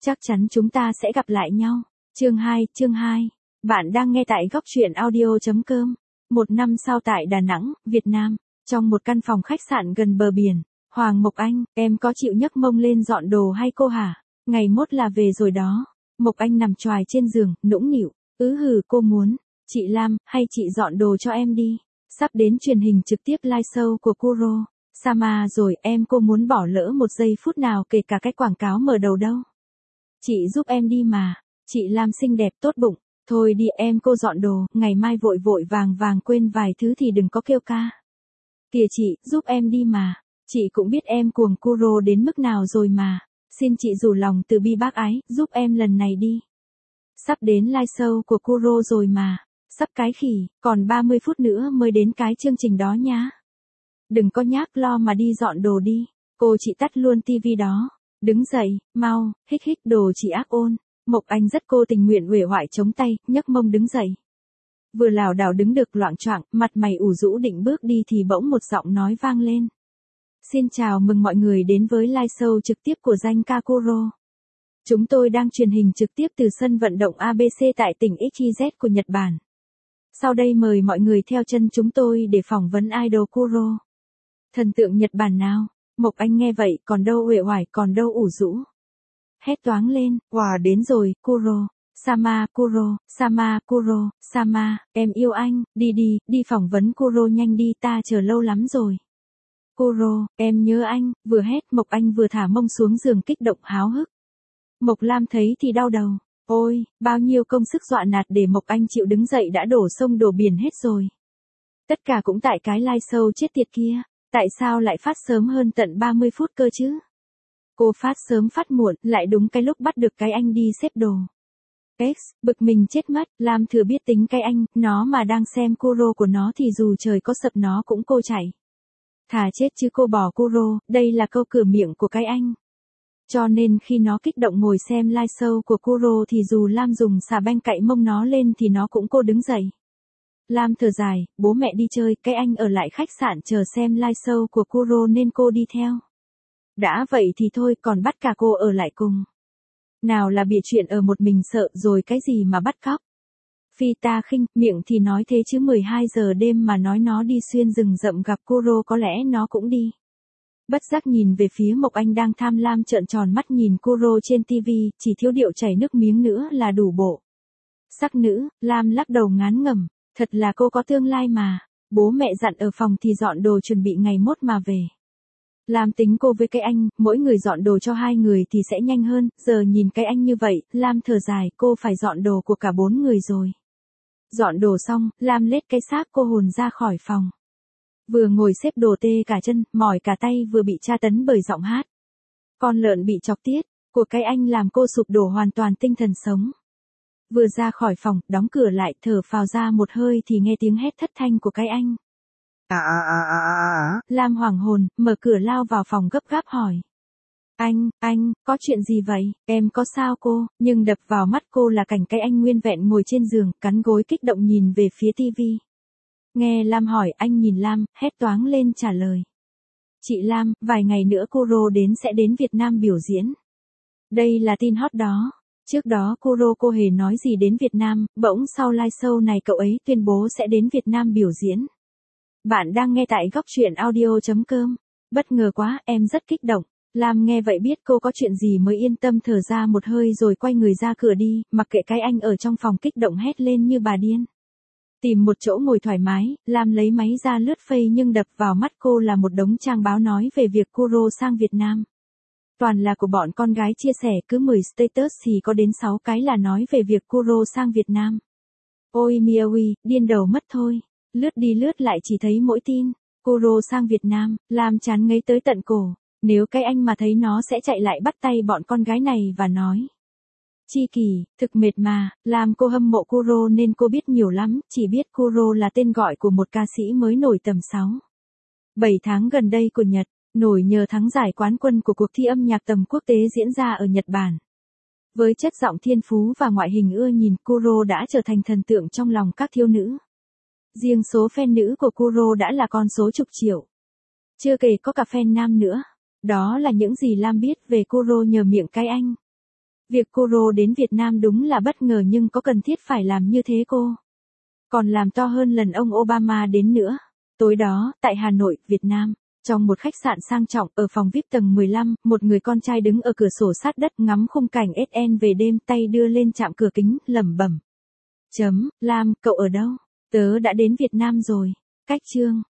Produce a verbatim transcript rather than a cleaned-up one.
Chắc chắn chúng ta sẽ gặp lại nhau. Chương hai, chương hai. Bạn đang nghe tại góc truyện audio chấm com. Một năm sau tại Đà Nẵng, Việt Nam, trong một căn phòng khách sạn gần bờ biển. Hoàng Mộc Anh, em có chịu nhấc mông lên dọn đồ hay cô hả? Ngày mốt là về rồi đó. Mộc Anh nằm choài trên giường, nũng nịu. Ứ hừ cô muốn. Chị Lam, hay chị dọn đồ cho em đi. Sắp đến truyền hình trực tiếp live show của Kuro Sama rồi, em cô muốn bỏ lỡ một giây phút nào kể cả cái quảng cáo mở đầu đâu. Chị giúp em đi mà. Chị Lam xinh đẹp tốt bụng. Thôi đi em cô dọn đồ, ngày mai vội vội vàng vàng quên vài thứ thì đừng có kêu ca. Kìa chị, giúp em đi mà. Chị cũng biết em cuồng Kuro đến mức nào rồi mà. Xin chị rủ lòng từ bi bác ái, giúp em lần này đi. Sắp đến live show của Kuro rồi mà. Sắp cái khỉ, còn ba mươi phút nữa mới đến cái chương trình đó nhá. Đừng có nhác lo mà đi dọn đồ đi. Cô chị tắt luôn tivi đó. Đứng dậy, mau, hích hích đồ chị ác ôn. Mộc Anh rất cô tình nguyện uể oải chống tay, nhấc mông đứng dậy. Vừa lảo đảo đứng được loạng choạng, mặt mày ủ rũ định bước đi thì bỗng một giọng nói vang lên. Xin chào mừng mọi người đến với live show trực tiếp của danh ca Kuro. Chúng tôi đang truyền hình trực tiếp từ sân vận động a bê xê tại tỉnh Ichizet của Nhật Bản. Sau đây mời mọi người theo chân chúng tôi để phỏng vấn idol Kuro. Thần tượng Nhật Bản nào? Mộc Anh nghe vậy, còn đâu uể oải, còn đâu ủ rũ. Hét toáng lên, wow đến rồi, Kuro Sama, Kuro Sama, Kuro Sama, em yêu anh, đi đi, đi phỏng vấn Kuro nhanh đi, ta chờ lâu lắm rồi. Kuro, em nhớ anh, vừa hét Mộc Anh vừa thả mông xuống giường kích động háo hức. Mộc Lam thấy thì đau đầu, ôi, bao nhiêu công sức dọa nạt để Mộc Anh chịu đứng dậy đã đổ sông đổ biển hết rồi. Tất cả cũng tại cái live show chết tiệt kia, tại sao lại phát sớm hơn tận ba mươi phút cơ chứ? Cô phát sớm phát muộn, lại đúng cái lúc bắt được cái anh đi xếp đồ. X, bực mình chết mất, Lam thừa biết tính cái anh, nó mà đang xem Kuro của nó thì dù trời có sập nó cũng cô chạy. Thà chết chứ cô bỏ Kuro, đây là câu cửa miệng của cái anh. Cho nên khi nó kích động ngồi xem live show của Kuro thì dù Lam dùng xà beng cạy mông nó lên thì nó cũng cô đứng dậy. Lam thở dài, bố mẹ đi chơi, cái anh ở lại khách sạn chờ xem live show của Kuro nên cô đi theo. Đã vậy thì thôi, còn bắt cả cô ở lại cùng. Nào là bịa chuyện ở một mình sợ rồi cái gì mà bắt cóc. Phi ta khinh, miệng thì nói thế chứ mười hai giờ đêm mà nói nó đi xuyên rừng rậm gặp Kuro có lẽ nó cũng đi. Bất giác nhìn về phía Mộc Anh đang tham lam trợn tròn mắt nhìn Kuro trên tivi, chỉ thiếu điệu chảy nước miếng nữa là đủ bộ. Sắc nữ, Lam lắc đầu ngán ngẩm, thật là cô có tương lai mà, bố mẹ dặn ở phòng thì dọn đồ chuẩn bị ngày mốt mà về. Lam tính cô với cái anh, mỗi người dọn đồ cho hai người thì sẽ nhanh hơn, giờ nhìn cái anh như vậy, Lam thở dài, cô phải dọn đồ của cả bốn người rồi. Dọn đồ xong, Lam lết cái xác cô hồn ra khỏi phòng. Vừa ngồi xếp đồ tê cả chân, mỏi cả tay vừa bị tra tấn bởi giọng hát. Con lợn bị chọc tiết, của cái anh làm cô sụp đổ hoàn toàn tinh thần sống. Vừa ra khỏi phòng, đóng cửa lại, thở phào ra một hơi thì nghe tiếng hét thất thanh của cái anh. À à à à à à. Lam hoảng hồn, mở cửa lao vào phòng gấp gáp hỏi. Anh, anh, có chuyện gì vậy, em có sao cô, nhưng đập vào mắt cô là cảnh cái anh nguyên vẹn ngồi trên giường, cắn gối kích động nhìn về phía tivi. Nghe Lam hỏi, anh nhìn Lam, hét toáng lên trả lời. Chị Lam, vài ngày nữa Kuro đến sẽ đến Việt Nam biểu diễn. Đây là tin hot đó. Trước đó Kuro cô hề nói gì đến Việt Nam, bỗng sau live show này cậu ấy tuyên bố sẽ đến Việt Nam biểu diễn. Bạn đang nghe tại góc truyện audio chấm com. Bất ngờ quá, em rất kích động. Lam nghe vậy biết cô có chuyện gì mới yên tâm thở ra một hơi rồi quay người ra cửa đi, mặc kệ cái anh ở trong phòng kích động hét lên như bà điên. Tìm một chỗ ngồi thoải mái, Lam lấy máy ra lướt Face nhưng đập vào mắt cô là một đống trang báo nói về việc Kuro sang Việt Nam. Toàn là của bọn con gái chia sẻ, cứ mười status thì có đến sáu cái là nói về việc Kuro sang Việt Nam. Ôi Miaoi, điên đầu mất thôi. Lướt đi lướt lại chỉ thấy mỗi tin, Kuro sang Việt Nam, Lam chán ngấy tới tận cổ. Nếu cái anh mà thấy nó sẽ chạy lại bắt tay bọn con gái này và nói. Chi kỳ, thực mệt mà, Lam cô hâm mộ Kuro nên cô biết nhiều lắm, chỉ biết Kuro là tên gọi của một ca sĩ mới nổi tầm sáu. bảy tháng gần đây của Nhật, nổi nhờ thắng giải quán quân của cuộc thi âm nhạc tầm quốc tế diễn ra ở Nhật Bản. Với chất giọng thiên phú và ngoại hình ưa nhìn, Kuro đã trở thành thần tượng trong lòng các thiếu nữ. Riêng số fan nữ của Kuro đã là con số chục triệu. Chưa kể có cả fan nam nữa. Đó là những gì Lam biết về Kuro nhờ miệng cái anh. Việc cô Rô đến Việt Nam đúng là bất ngờ nhưng có cần thiết phải làm như thế cô? Còn làm to hơn lần ông Obama đến nữa. Tối đó, tại Hà Nội, Việt Nam, trong một khách sạn sang trọng ở phòng vi ai pi tầng mười lăm, một người con trai đứng ở cửa sổ sát đất ngắm khung cảnh ét en về đêm, tay đưa lên chạm cửa kính, lẩm bẩm. Chấm, Lam, cậu ở đâu? Tớ đã đến Việt Nam rồi. Cách chương.